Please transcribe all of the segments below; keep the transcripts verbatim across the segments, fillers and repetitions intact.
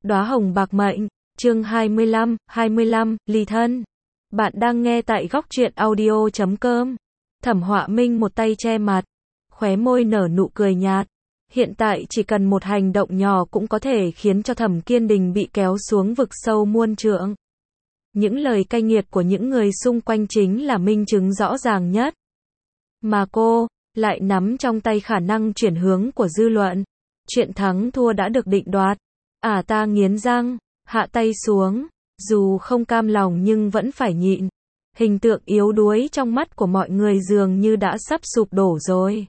Đóa hồng bạc mệnh, chương hai mươi lăm, hai mươi lăm, ly thân. Bạn đang nghe tại góc truyện audio chấm com. Thẩm Họa Minh một tay che mặt, khóe môi nở nụ cười nhạt. Hiện tại chỉ cần một hành động nhỏ cũng có thể khiến cho Thẩm Kiên Đình bị kéo xuống vực sâu muôn trượng. Những lời cay nghiệt của những người xung quanh chính là minh chứng rõ ràng nhất. Mà cô lại nắm trong tay khả năng chuyển hướng của dư luận. Chuyện thắng thua đã được định đoạt. À ta nghiến răng, hạ tay xuống, dù không cam lòng nhưng vẫn phải nhịn. Hình tượng yếu đuối trong mắt của mọi người dường như đã sắp sụp đổ rồi.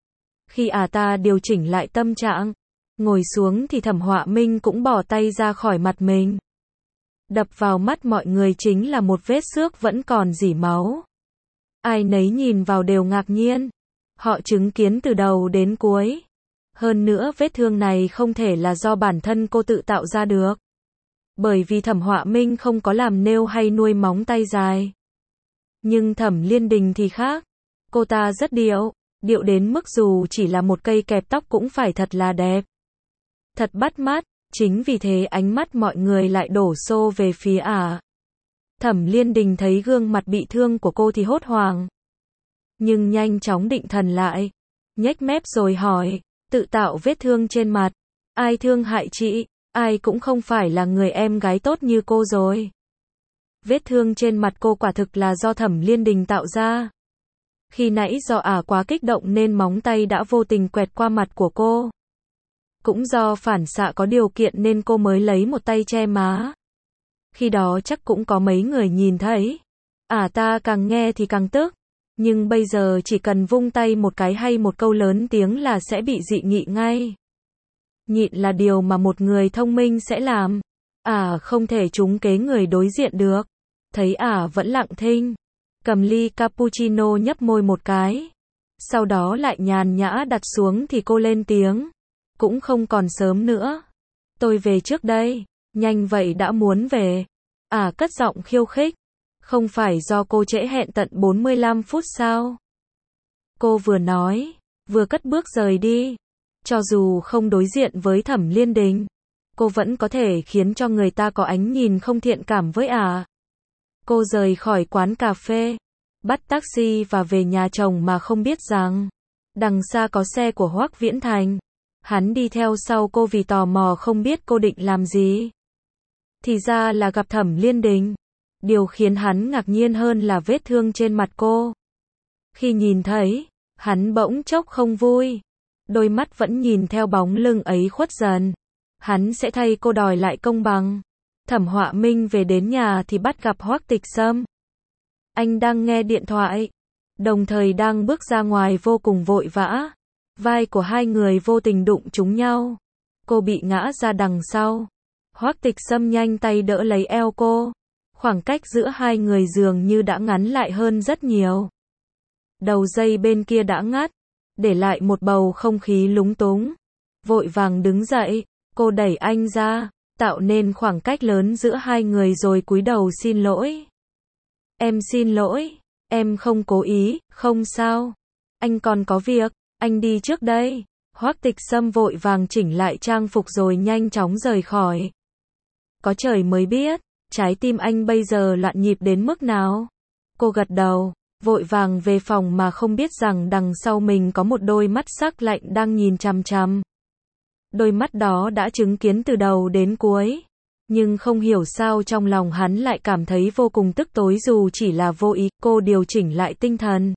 Khi à ta điều chỉnh lại tâm trạng, ngồi xuống thì Thẩm Họa Minh cũng bỏ tay ra khỏi mặt mình. Đập vào mắt mọi người chính là một vết xước vẫn còn rỉ máu. Ai nấy nhìn vào đều ngạc nhiên. Họ chứng kiến từ đầu đến cuối. Hơn nữa vết thương này không thể là do bản thân cô tự tạo ra được. Bởi vì Thẩm Họa Minh không có làm nail hay nuôi móng tay dài. Nhưng Thẩm Liên Đình thì khác. Cô ta rất điệu, điệu đến mức dù chỉ là một cây kẹp tóc cũng phải thật là đẹp. Thật bắt mắt, chính vì thế ánh mắt mọi người lại đổ xô về phía ả. Thẩm Liên Đình thấy gương mặt bị thương của cô thì hốt hoảng. Nhưng nhanh chóng định thần lại, nhếch mép rồi hỏi, tự tạo vết thương trên mặt, ai thương hại chị, ai cũng không phải là người em gái tốt như cô rồi. Vết thương trên mặt cô quả thực là do Thẩm Liên Đình tạo ra. Khi nãy do ả quá kích động nên móng tay đã vô tình quẹt qua mặt của cô. Cũng do phản xạ có điều kiện nên cô mới lấy một tay che má. Khi đó chắc cũng có mấy người nhìn thấy. Ả ta càng nghe thì càng tức. Nhưng bây giờ chỉ cần vung tay một cái hay một câu lớn tiếng là sẽ bị dị nghị ngay. Nhịn là điều mà một người thông minh sẽ làm. Ả không thể trúng kế người đối diện được. Thấy ả vẫn lặng thinh. Cầm ly cappuccino nhấp môi một cái. Sau đó lại nhàn nhã đặt xuống thì cô lên tiếng. Cũng không còn sớm nữa. Tôi về trước đây. Nhanh vậy đã muốn về. Ả cất giọng khiêu khích. Không phải do cô trễ hẹn tận bốn mươi lăm phút sao? Cô vừa nói, vừa cất bước rời đi. Cho dù không đối diện với Thẩm Liên Đình, cô vẫn có thể khiến cho người ta có ánh nhìn không thiện cảm với ả. Cô rời khỏi quán cà phê, bắt taxi và về nhà chồng mà không biết rằng đằng xa có xe của Hoắc Viễn Thành. Hắn đi theo sau cô vì tò mò không biết cô định làm gì. Thì ra là gặp Thẩm Liên Đình. Điều khiến hắn ngạc nhiên hơn là vết thương trên mặt cô. Khi nhìn thấy, hắn bỗng chốc không vui. Đôi mắt vẫn nhìn theo bóng lưng ấy khuất dần. Hắn sẽ thay cô đòi lại công bằng. Thẩm Họa Minh về đến nhà thì bắt gặp Hoắc Tịch Sâm. Anh đang nghe điện thoại, đồng thời đang bước ra ngoài vô cùng vội vã. Vai của hai người vô tình đụng trúng nhau. Cô bị ngã ra đằng sau. Hoắc Tịch Sâm nhanh tay đỡ lấy eo cô. Khoảng cách giữa hai người dường như đã ngắn lại hơn rất nhiều. Đầu dây bên kia đã ngắt, để lại một bầu không khí lúng túng. Vội vàng đứng dậy, cô đẩy anh ra, tạo nên khoảng cách lớn giữa hai người rồi cúi đầu xin lỗi. Em xin lỗi, em không cố ý, không sao. Anh còn có việc, anh đi trước đây. Hoắc Tịch Sâm vội vàng chỉnh lại trang phục rồi nhanh chóng rời khỏi. Có trời mới biết. Trái tim anh bây giờ loạn nhịp đến mức nào? Cô gật đầu, vội vàng về phòng mà không biết rằng đằng sau mình có một đôi mắt sắc lạnh đang nhìn chằm chằm. Đôi mắt đó đã chứng kiến từ đầu đến cuối. Nhưng không hiểu sao trong lòng hắn lại cảm thấy vô cùng tức tối dù chỉ là vô ý. Cô điều chỉnh lại tinh thần.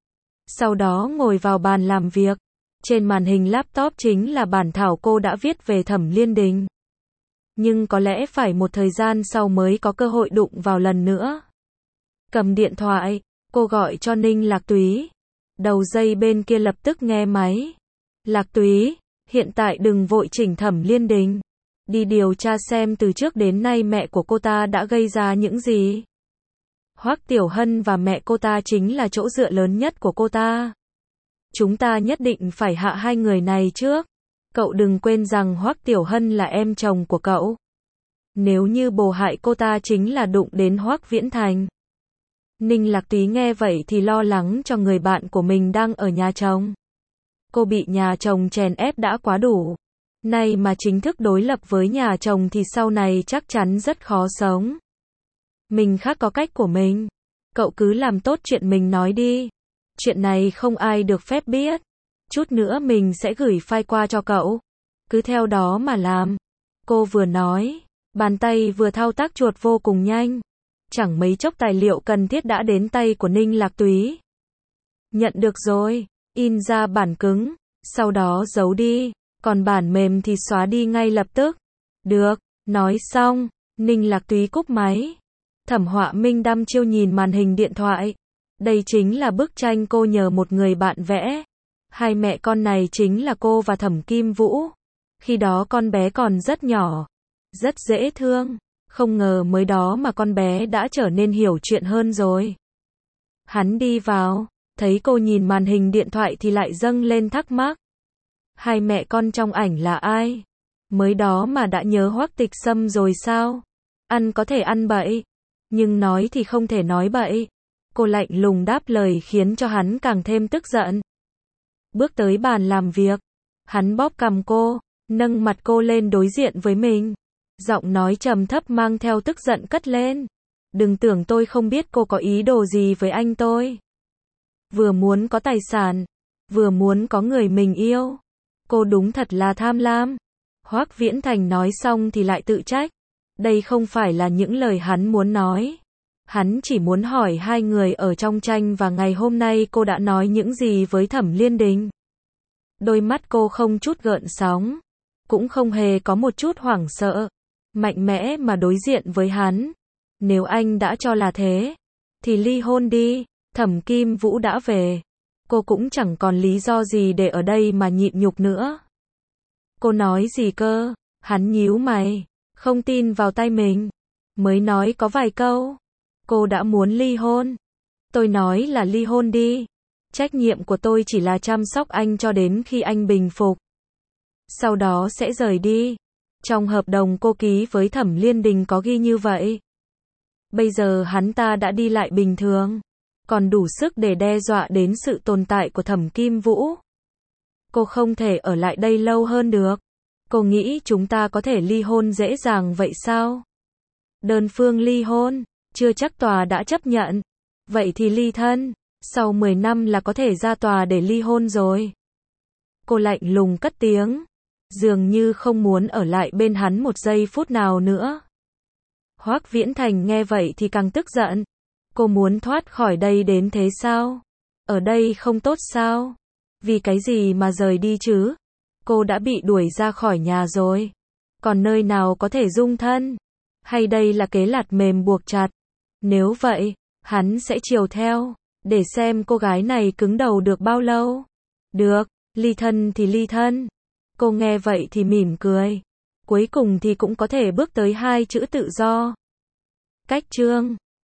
Sau đó ngồi vào bàn làm việc. Trên màn hình laptop chính là bản thảo cô đã viết về Thẩm Liên Đình. Nhưng có lẽ phải một thời gian sau mới có cơ hội đụng vào lần nữa. Cầm điện thoại, cô gọi cho Ninh Lạc Túy. Đầu dây bên kia lập tức nghe máy. Lạc Túy, hiện tại đừng vội chỉnh Thẩm Liên Đình. Đi điều tra xem từ trước đến nay mẹ của cô ta đã gây ra những gì. Hoắc Tiểu Hân và mẹ cô ta chính là chỗ dựa lớn nhất của cô ta. Chúng ta nhất định phải hạ hai người này trước. Cậu đừng quên rằng Hoắc Tiểu Hân là em chồng của cậu. Nếu như bồ hại cô ta chính là đụng đến Hoắc Viễn Thành. Ninh Lạc Túy nghe vậy thì lo lắng cho người bạn của mình đang ở nhà chồng. Cô bị nhà chồng chèn ép đã quá đủ. Nay mà chính thức đối lập với nhà chồng thì sau này chắc chắn rất khó sống. Mình khác có cách của mình. Cậu cứ làm tốt chuyện mình nói đi. Chuyện này không ai được phép biết. Chút nữa mình sẽ gửi file qua cho cậu. Cứ theo đó mà làm. Cô vừa nói, bàn tay vừa thao tác chuột vô cùng nhanh. Chẳng mấy chốc tài liệu cần thiết đã đến tay của Ninh Lạc Túy. Nhận được rồi, in ra bản cứng, sau đó giấu đi, còn bản mềm thì xóa đi ngay lập tức. Được, nói xong, Ninh Lạc Túy cúp máy. Thẩm Họa Minh đăm chiêu nhìn màn hình điện thoại. Đây chính là bức tranh cô nhờ một người bạn vẽ. Hai mẹ con này chính là cô và Thẩm Kim Vũ. Khi đó con bé còn rất nhỏ, rất dễ thương. Không ngờ mới đó mà con bé đã trở nên hiểu chuyện hơn rồi. Hắn đi vào, thấy cô nhìn màn hình điện thoại thì lại dâng lên thắc mắc. Hai mẹ con trong ảnh là ai? Mới đó mà đã nhớ Hoắc Tịch Sâm rồi sao? Ăn có thể ăn bậy, nhưng nói thì không thể nói bậy. Cô lạnh lùng đáp lời khiến cho hắn càng thêm tức giận. Bước tới bàn làm việc, hắn bóp cằm cô, nâng mặt cô lên đối diện với mình. Giọng nói trầm thấp mang theo tức giận cất lên. Đừng tưởng tôi không biết cô có ý đồ gì với anh tôi. Vừa muốn có tài sản, vừa muốn có người mình yêu. Cô đúng thật là tham lam. Hoắc Viễn Thành nói xong thì lại tự trách. Đây không phải là những lời hắn muốn nói. Hắn chỉ muốn hỏi hai người ở trong tranh và ngày hôm nay cô đã nói những gì với Thẩm Liên Đình. Đôi mắt cô không chút gợn sóng, cũng không hề có một chút hoảng sợ. Mạnh mẽ mà đối diện với hắn. Nếu anh đã cho là thế, thì ly hôn đi. Thẩm Kim Vũ đã về. Cô cũng chẳng còn lý do gì để ở đây mà nhịn nhục nữa. Cô nói gì cơ? Hắn nhíu mày, không tin vào tay mình. Mới nói có vài câu. Cô đã muốn ly hôn. Tôi nói là ly hôn đi. Trách nhiệm của tôi chỉ là chăm sóc anh cho đến khi anh bình phục. Sau đó sẽ rời đi. Trong hợp đồng cô ký với Thẩm Liên Đình có ghi như vậy. Bây giờ hắn ta đã đi lại bình thường, còn đủ sức để đe dọa đến sự tồn tại của Thẩm Kim Vũ. Cô không thể ở lại đây lâu hơn được. Cô nghĩ chúng ta có thể ly hôn dễ dàng vậy sao? Đơn phương ly hôn, chưa chắc tòa đã chấp nhận. Vậy thì ly thân, sau mười năm là có thể ra tòa để ly hôn rồi. Cô lạnh lùng cất tiếng, dường như không muốn ở lại bên hắn một giây phút nào nữa. Hoắc Viễn Thành nghe vậy thì càng tức giận. Cô muốn thoát khỏi đây đến thế sao? Ở đây không tốt sao? Vì cái gì mà rời đi chứ? Cô đã bị đuổi ra khỏi nhà rồi. Còn nơi nào có thể dung thân? Hay đây là kế lạt mềm buộc chặt? Nếu vậy, hắn sẽ chiều theo, để xem cô gái này cứng đầu được bao lâu. Được, ly thân thì ly thân. Cô nghe vậy thì mỉm cười. Cuối cùng thì cũng có thể bước tới hai chữ tự do. Cách chương